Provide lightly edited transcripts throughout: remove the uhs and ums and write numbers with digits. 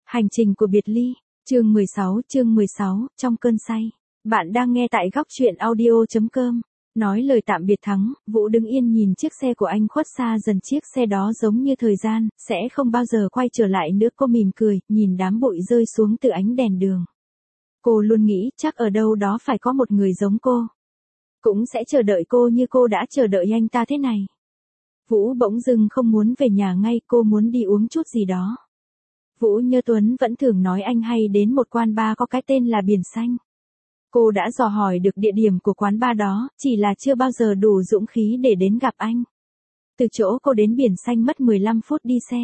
Hành trình của biệt ly, chương 16, trong cơn say. Bạn đang nghe tại góc truyện audio.com. Nói lời tạm biệt thắng, Vũ đứng yên nhìn chiếc xe của anh khuất xa dần, chiếc xe đó giống như thời gian, sẽ không bao giờ quay trở lại nữa. Cô mỉm cười, nhìn đám bụi rơi xuống từ ánh đèn đường. Cô luôn nghĩ chắc ở đâu đó phải có một người giống cô. Cũng sẽ chờ đợi cô như cô đã chờ đợi anh ta thế này. Vũ bỗng dưng không muốn về nhà ngay, cô muốn đi uống chút gì đó. Vũ nhớ Tuấn vẫn thường nói anh hay đến một quán bar có cái tên là Biển Xanh. Cô đã dò hỏi được địa điểm của quán bar đó, chỉ là chưa bao giờ đủ dũng khí để đến gặp anh. Từ chỗ cô đến Biển Xanh mất 15 phút đi xe.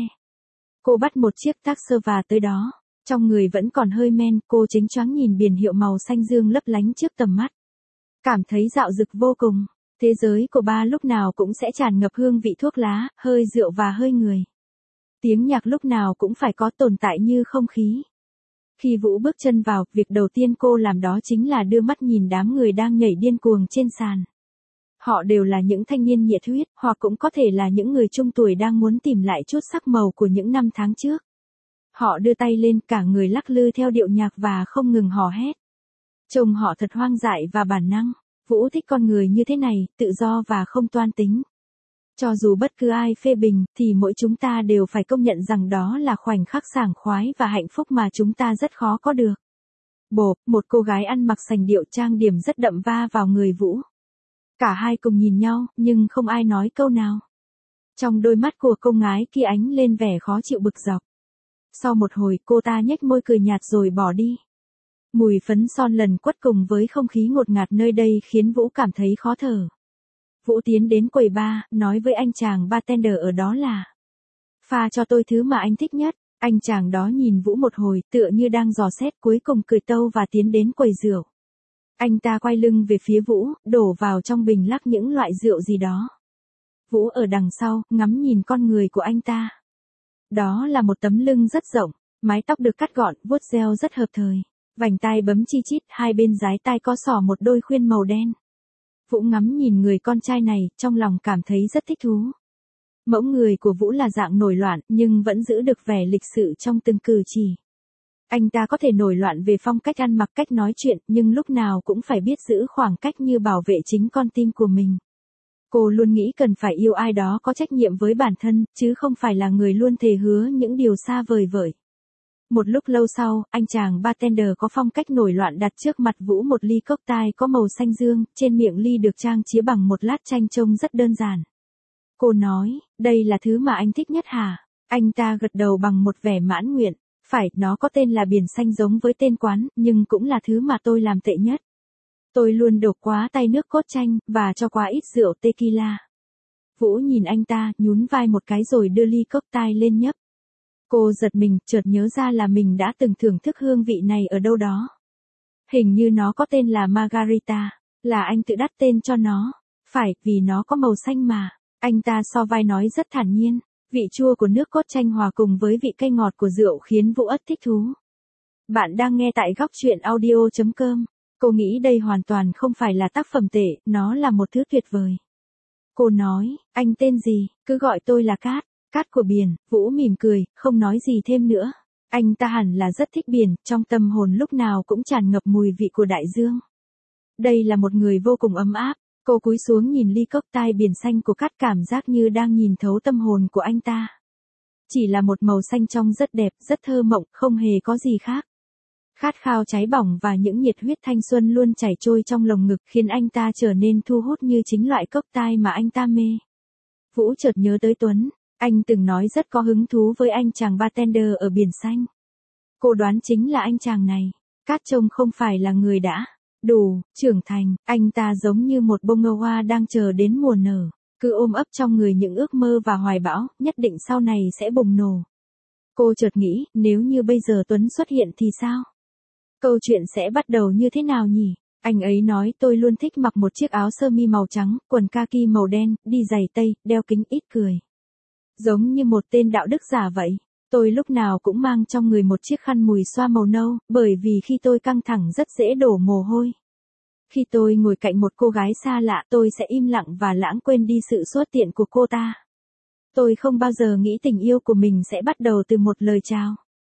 Cô bắt một chiếc taxi và tới đó. Trong người vẫn còn hơi men, cô chính choáng nhìn biển hiệu màu xanh dương lấp lánh trước tầm mắt. Cảm thấy dạo dực vô cùng. Thế giới của bar lúc nào cũng sẽ tràn ngập hương vị thuốc lá, hơi rượu và hơi người. Tiếng nhạc lúc nào cũng phải có, tồn tại như không khí. Khi Vũ bước chân vào, việc đầu tiên cô làm đó chính là đưa mắt nhìn đám người đang nhảy điên cuồng trên sàn. Họ đều là những thanh niên nhiệt huyết, hoặc cũng có thể là những người trung tuổi đang muốn tìm lại chút sắc màu của những năm tháng trước. Họ đưa tay lên, cả người lắc lư theo điệu nhạc và không ngừng hò hét. Trông họ thật hoang dại và bản năng. Vũ thích con người như thế này, tự do và không toan tính. Cho dù bất cứ ai phê bình, thì mỗi chúng ta đều phải công nhận rằng đó là khoảnh khắc sảng khoái và hạnh phúc mà chúng ta rất khó có được. Bộp, một cô gái ăn mặc sành điệu trang điểm rất đậm va vào người Vũ. Cả hai cùng nhìn nhau, nhưng không ai nói câu nào. Trong đôi mắt của cô gái kia ánh lên vẻ khó chịu bực dọc. Sau một hồi, cô ta nhếch môi cười nhạt rồi bỏ đi. Mùi phấn son lần quất cùng với không khí ngột ngạt nơi đây khiến Vũ cảm thấy khó thở. Vũ tiến đến quầy bar, nói với anh chàng bartender ở đó là: pha cho tôi thứ mà anh thích nhất. Anh chàng đó nhìn Vũ một hồi, tựa như đang dò xét, cuối cùng cười tâu và tiến đến quầy rượu. Anh ta quay lưng về phía Vũ, đổ vào trong bình lắc những loại rượu gì đó. Vũ ở đằng sau, ngắm nhìn con người của anh ta. Đó là một tấm lưng rất rộng, mái tóc được cắt gọn, vuốt gel rất hợp thời. Vành tai bấm chi chít, hai bên dái tai có xỏ một đôi khuyên màu đen. Vũ ngắm nhìn người con trai này, trong lòng cảm thấy rất thích thú. Mẫu người của Vũ là dạng nổi loạn, nhưng vẫn giữ được vẻ lịch sự trong từng cử chỉ. Anh ta có thể nổi loạn về phong cách ăn mặc, cách nói chuyện, nhưng lúc nào cũng phải biết giữ khoảng cách như bảo vệ chính con tim của mình. Cô luôn nghĩ cần phải yêu ai đó có trách nhiệm với bản thân, chứ không phải là người luôn thề hứa những điều xa vời vợi. Một lúc lâu sau, anh chàng bartender có phong cách nổi loạn đặt trước mặt Vũ một ly cocktail có màu xanh dương, trên miệng ly được trang trí bằng một lát chanh trông rất đơn giản. Cô nói, đây là thứ mà anh thích nhất hả? Anh ta gật đầu bằng một vẻ mãn nguyện. Phải, nó có tên là Biển Xanh giống với tên quán, nhưng cũng là thứ mà tôi làm tệ nhất. Tôi luôn đổ quá tay nước cốt chanh, và cho quá ít rượu tequila. Vũ nhìn anh ta, nhún vai một cái rồi đưa ly cocktail lên nhấp. Cô giật mình, chợt nhớ ra là mình đã từng thưởng thức hương vị này ở đâu đó. Hình như nó có tên là Margarita, là anh tự đặt tên cho nó. Phải, vì nó có màu xanh mà. Anh ta so vai nói rất thản nhiên. Vị chua của nước cốt chanh hòa cùng với vị cay ngọt của rượu khiến Vũ ất thích thú. Bạn đang nghe tại góc truyện audio.com. Cô nghĩ đây hoàn toàn không phải là tác phẩm tệ, nó là một thứ tuyệt vời. Cô nói, anh tên gì, cứ gọi tôi là Cát. Cát của biển. Vũ mỉm cười, không nói gì thêm nữa. Anh ta hẳn là rất thích biển, trong tâm hồn lúc nào cũng tràn ngập mùi vị của đại dương. Đây là một người vô cùng ấm áp. Cô cúi xuống nhìn ly cocktail Biển Xanh của Cát, cảm giác như đang nhìn thấu tâm hồn của anh ta. Chỉ là một màu xanh trong rất đẹp, rất thơ mộng, không hề có gì khác. Khát khao cháy bỏng và những nhiệt huyết thanh xuân luôn chảy trôi trong lồng ngực khiến anh ta trở nên thu hút như chính loại cocktail mà anh ta mê. Vũ chợt nhớ tới Tuấn. Anh từng nói rất có hứng thú với anh chàng bartender ở Biển Xanh. Cô đoán chính là anh chàng này. Cát trông không phải là người đã đủ trưởng thành, anh ta giống như một bông hoa đang chờ đến mùa nở, cứ ôm ấp trong người những ước mơ và hoài bão, nhất định sau này sẽ bùng nổ. Cô chợt nghĩ, nếu như bây giờ Tuấn xuất hiện thì sao? Câu chuyện sẽ bắt đầu như thế nào nhỉ? Anh ấy nói tôi luôn thích mặc một chiếc áo sơ mi màu trắng, quần kaki màu đen, đi giày tây, đeo kính, ít cười. Giống như một tên đạo đức giả vậy. Tôi lúc nào cũng mang trong người một chiếc khăn mùi xoa màu nâu, bởi vì khi tôi căng thẳng rất dễ đổ mồ hôi. Khi tôi ngồi cạnh một cô gái xa lạ, tôi sẽ im lặng và lãng quên đi sự xuất hiện của cô ta. Tôi không bao giờ nghĩ tình yêu của mình sẽ bắt đầu từ một lời chào.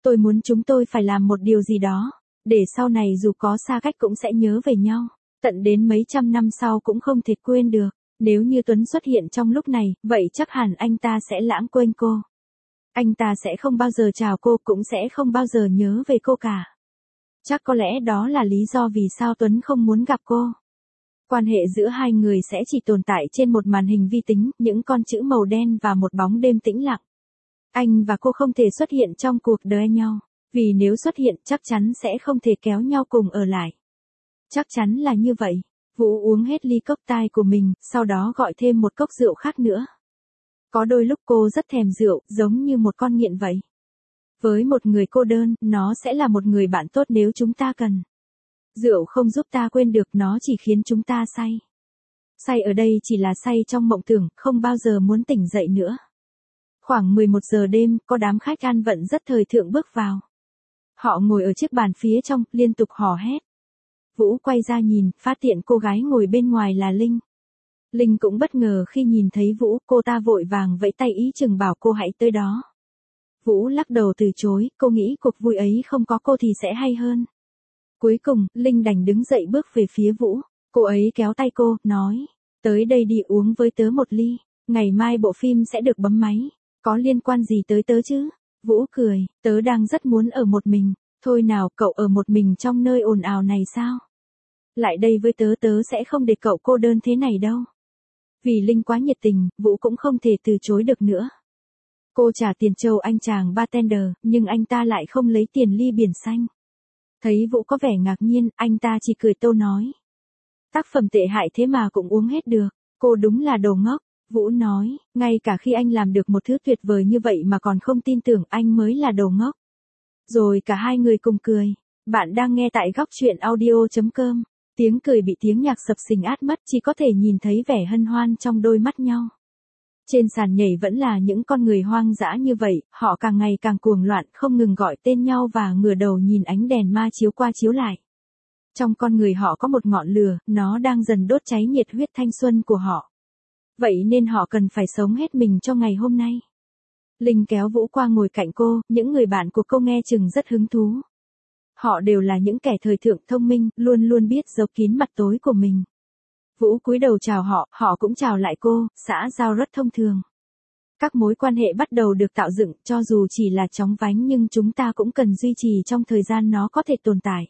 Tôi muốn chúng tôi phải làm một điều gì đó, để sau này dù có xa cách cũng sẽ nhớ về nhau, tận đến mấy trăm năm sau cũng không thể quên được. Nếu như Tuấn xuất hiện trong lúc này, vậy chắc hẳn anh ta sẽ lãng quên cô. Anh ta sẽ không bao giờ chào cô, cũng sẽ không bao giờ nhớ về cô cả. Chắc có lẽ đó là lý do vì sao Tuấn không muốn gặp cô. Quan hệ giữa hai người sẽ chỉ tồn tại trên một màn hình vi tính, những con chữ màu đen và một bóng đêm tĩnh lặng. Anh và cô không thể xuất hiện trong cuộc đời nhau, vì nếu xuất hiện chắc chắn sẽ không thể kéo nhau cùng ở lại. Chắc chắn là như vậy. Vũ uống hết ly cốc tai của mình, sau đó gọi thêm một cốc rượu khác nữa. Có đôi lúc cô rất thèm rượu, giống như một con nghiện vậy. Với một người cô đơn, nó sẽ là một người bạn tốt nếu chúng ta cần. Rượu không giúp ta quên được, nó chỉ khiến chúng ta say. Say ở đây chỉ là say trong mộng tưởng, không bao giờ muốn tỉnh dậy nữa. Khoảng 11 giờ đêm, có đám khách ăn vận rất thời thượng bước vào. Họ ngồi ở chiếc bàn phía trong, liên tục hò hét. Vũ quay ra nhìn, phát hiện cô gái ngồi bên ngoài là Linh. Linh cũng bất ngờ khi nhìn thấy Vũ, cô ta vội vàng vẫy tay ý chừng bảo cô hãy tới đó. Vũ lắc đầu từ chối, cô nghĩ cuộc vui ấy không có cô thì sẽ hay hơn. Cuối cùng, Linh đành đứng dậy bước về phía Vũ. Cô ấy kéo tay cô, nói, tới đây đi uống với tớ một ly, ngày mai bộ phim sẽ được bấm máy, có liên quan gì tới tớ chứ? Vũ cười, tớ đang rất muốn ở một mình, thôi nào cậu ở một mình trong nơi ồn ào này sao? Lại đây với tớ, tớ sẽ không để cậu cô đơn thế này đâu. Vì Linh quá nhiệt tình, Vũ cũng không thể từ chối được nữa. Cô trả tiền trâu anh chàng bartender, nhưng anh ta lại không lấy tiền ly biển xanh. Thấy Vũ có vẻ ngạc nhiên, anh ta chỉ cười tâu nói. Tác phẩm tệ hại thế mà cũng uống hết được, cô đúng là đồ ngốc. Vũ nói, ngay cả khi anh làm được một thứ tuyệt vời như vậy mà còn không tin tưởng, anh mới là đồ ngốc. Rồi cả hai người cùng cười. Bạn đang nghe tại góc truyện audio.com. Tiếng cười bị tiếng nhạc sập sình át mất, chỉ có thể nhìn thấy vẻ hân hoan trong đôi mắt nhau. Trên sàn nhảy vẫn là những con người hoang dã như vậy, họ càng ngày càng cuồng loạn, không ngừng gọi tên nhau và ngửa đầu nhìn ánh đèn ma chiếu qua chiếu lại. Trong con người họ có một ngọn lửa, nó đang dần đốt cháy nhiệt huyết thanh xuân của họ. Vậy nên họ cần phải sống hết mình cho ngày hôm nay. Linh kéo Vũ qua ngồi cạnh cô, những người bạn của cô nghe chừng rất hứng thú. Họ đều là những kẻ thời thượng thông minh, luôn luôn biết giấu kín mặt tối của mình. Vũ cúi đầu chào họ, họ cũng chào lại cô, xã giao rất thông thường. Các mối quan hệ bắt đầu được tạo dựng, cho dù chỉ là chóng vánh nhưng chúng ta cũng cần duy trì trong thời gian nó có thể tồn tại.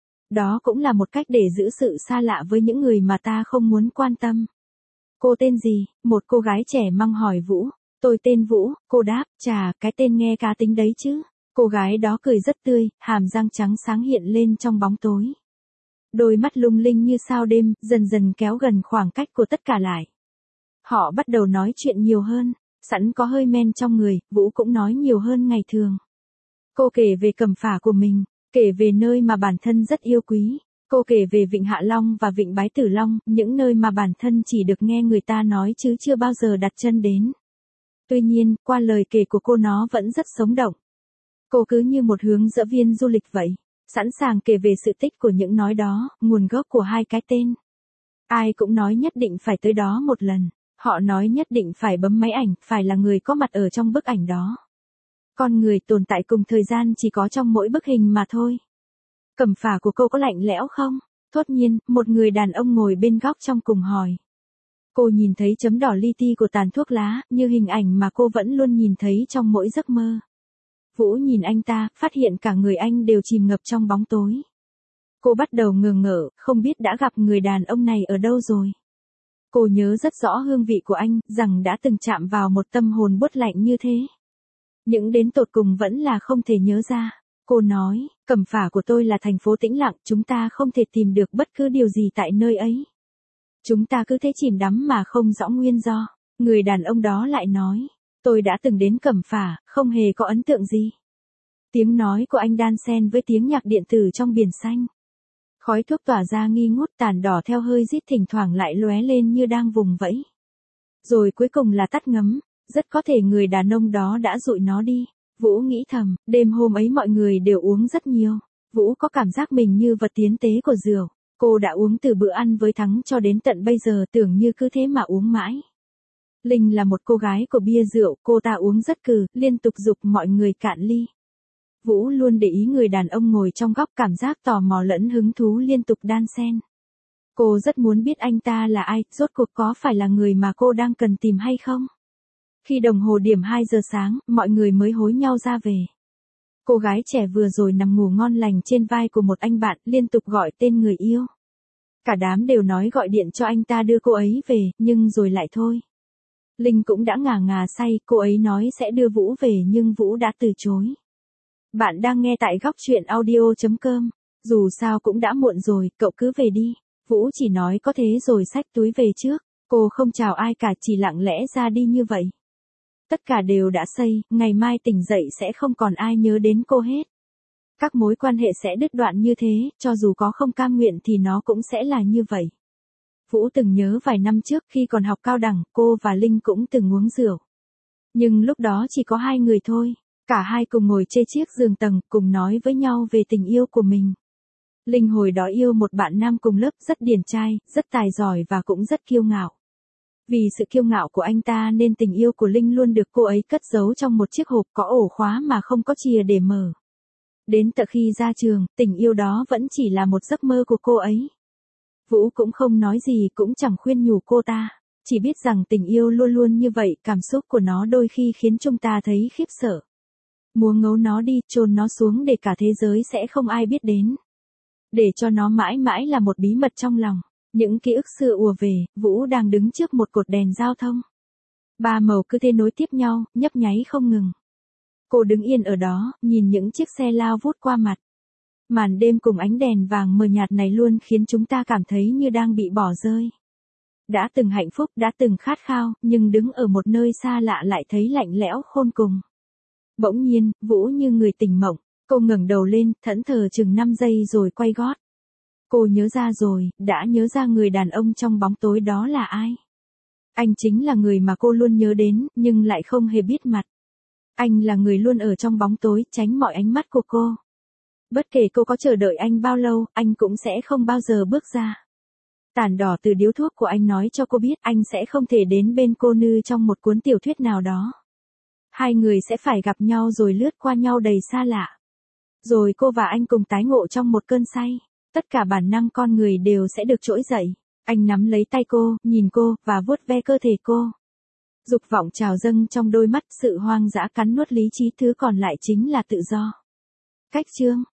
Đó cũng là một cách để giữ sự xa lạ với những người mà ta không muốn quan tâm. Cô tên gì? Một cô gái trẻ măng hỏi Vũ. Tôi tên Vũ, cô đáp, chà, cái tên nghe cá tính đấy chứ. Cô gái đó cười rất tươi, hàm răng trắng sáng hiện lên trong bóng tối. Đôi mắt lung linh như sao đêm, dần dần kéo gần khoảng cách của tất cả lại. Họ bắt đầu nói chuyện nhiều hơn, sẵn có hơi men trong người, Vũ cũng nói nhiều hơn ngày thường. Cô kể về Cẩm Phả của mình, kể về nơi mà bản thân rất yêu quý. Cô kể về Vịnh Hạ Long và Vịnh Bái Tử Long, những nơi mà bản thân chỉ được nghe người ta nói chứ chưa bao giờ đặt chân đến. Tuy nhiên, qua lời kể của cô nó vẫn rất sống động. Cô cứ như một hướng dẫn viên du lịch vậy, sẵn sàng kể về sự tích của những nói đó, nguồn gốc của hai cái tên. Ai cũng nói nhất định phải tới đó một lần, họ nói nhất định phải bấm máy ảnh, phải là người có mặt ở trong bức ảnh đó. Con người tồn tại cùng thời gian chỉ có trong mỗi bức hình mà thôi. Cẩm Phả của cô có lạnh lẽo không? Thốt nhiên, một người đàn ông ngồi bên góc trong cùng hỏi. Cô nhìn thấy chấm đỏ li ti của tàn thuốc lá, như hình ảnh mà cô vẫn luôn nhìn thấy trong mỗi giấc mơ. Vũ nhìn anh ta, phát hiện cả người anh đều chìm ngập trong bóng tối. Cô bắt đầu ngờ ngợ, không biết đã gặp người đàn ông này ở đâu rồi. Cô nhớ rất rõ hương vị của anh, rằng đã từng chạm vào một tâm hồn buốt lạnh như thế. Nhưng đến tột cùng vẫn là không thể nhớ ra. Cô nói, Cẩm Phả của tôi là thành phố tĩnh lặng, chúng ta không thể tìm được bất cứ điều gì tại nơi ấy. Chúng ta cứ thế chìm đắm mà không rõ nguyên do. Người đàn ông đó lại nói, tôi đã từng đến Cẩm Phả, không hề có ấn tượng gì. Tiếng nói của anh đan xen với tiếng nhạc điện tử trong biển xanh. Khói thuốc tỏa ra nghi ngút, tàn đỏ theo hơi rít thỉnh thoảng lại lóe lên như đang vùng vẫy. Rồi cuối cùng là tắt ngấm, rất có thể người đàn ông đó đã dụi nó đi. Vũ nghĩ thầm, đêm hôm ấy mọi người đều uống rất nhiều. Vũ có cảm giác mình như vật tiến tế của rượu. Cô đã uống từ bữa ăn với Thắng cho đến tận bây giờ, tưởng như cứ thế mà uống mãi. Linh là một cô gái của bia rượu, cô ta uống rất cừ, liên tục giục mọi người cạn ly. Vũ luôn để ý người đàn ông ngồi trong góc, cảm giác tò mò lẫn hứng thú liên tục đan xen. Cô rất muốn biết anh ta là ai, rốt cuộc có phải là người mà cô đang cần tìm hay không? Khi đồng hồ điểm 2 giờ sáng, mọi người mới hối nhau ra về. Cô gái trẻ vừa rồi nằm ngủ ngon lành trên vai của một anh bạn, liên tục gọi tên người yêu. Cả đám đều nói gọi điện cho anh ta đưa cô ấy về, nhưng rồi lại thôi. Linh cũng đã ngà ngà say, cô ấy nói sẽ đưa Vũ về nhưng Vũ đã từ chối. Bạn đang nghe tại góc chuyện audio.com. Dù sao cũng đã muộn rồi, cậu cứ về đi. Vũ chỉ nói có thế rồi xách túi về trước. Cô không chào ai cả, chỉ lặng lẽ ra đi như vậy. Tất cả đều đã say, ngày mai tỉnh dậy sẽ không còn ai nhớ đến cô hết. Các mối quan hệ sẽ đứt đoạn như thế, cho dù có không cam nguyện thì nó cũng sẽ là như vậy. Vũ từng nhớ vài năm trước khi còn học cao đẳng, cô và Linh cũng từng uống rượu. Nhưng lúc đó chỉ có hai người thôi. Cả hai cùng ngồi trên chiếc giường tầng, cùng nói với nhau về tình yêu của mình. Linh hồi đó yêu một bạn nam cùng lớp rất điển trai, rất tài giỏi và cũng rất kiêu ngạo. Vì sự kiêu ngạo của anh ta nên tình yêu của Linh luôn được cô ấy cất giấu trong một chiếc hộp có ổ khóa mà không có chìa để mở. Đến tận khi ra trường, tình yêu đó vẫn chỉ là một giấc mơ của cô ấy. Vũ cũng không nói gì, cũng chẳng khuyên nhủ cô ta. Chỉ biết rằng tình yêu luôn luôn như vậy, cảm xúc của nó đôi khi khiến chúng ta thấy khiếp sợ. Muốn ngấu nó đi, chôn nó xuống để cả thế giới sẽ không ai biết đến. Để cho nó mãi mãi là một bí mật trong lòng. Những ký ức xưa ùa về, Vũ đang đứng trước một cột đèn giao thông. Ba màu cứ thế nối tiếp nhau, nhấp nháy không ngừng. Cô đứng yên ở đó, nhìn những chiếc xe lao vút qua mặt. Màn đêm cùng ánh đèn vàng mờ nhạt này luôn khiến chúng ta cảm thấy như đang bị bỏ rơi. Đã từng hạnh phúc, đã từng khát khao, nhưng đứng ở một nơi xa lạ lại thấy lạnh lẽo khôn cùng. Bỗng nhiên, Vũ như người tỉnh mộng, cô ngẩng đầu lên, thẫn thờ chừng 5 giây rồi quay gót. Cô nhớ ra rồi, đã nhớ ra người đàn ông trong bóng tối đó là ai. Anh chính là người mà cô luôn nhớ đến, nhưng lại không hề biết mặt. Anh là người luôn ở trong bóng tối, tránh mọi ánh mắt của cô. Bất kể cô có chờ đợi anh bao lâu, anh cũng sẽ không bao giờ bước ra. Tàn đỏ từ điếu thuốc của anh nói cho cô biết anh sẽ không thể đến bên cô như trong một cuốn tiểu thuyết nào đó. Hai người sẽ phải gặp nhau rồi lướt qua nhau đầy xa lạ. Rồi cô và anh cùng tái ngộ trong một cơn say. Tất cả bản năng con người đều sẽ được trỗi dậy. Anh nắm lấy tay cô, nhìn cô, và vuốt ve cơ thể cô. Dục vọng trào dâng trong đôi mắt, sự hoang dã cắn nuốt lý trí, thứ còn lại chính là tự do. Cách chương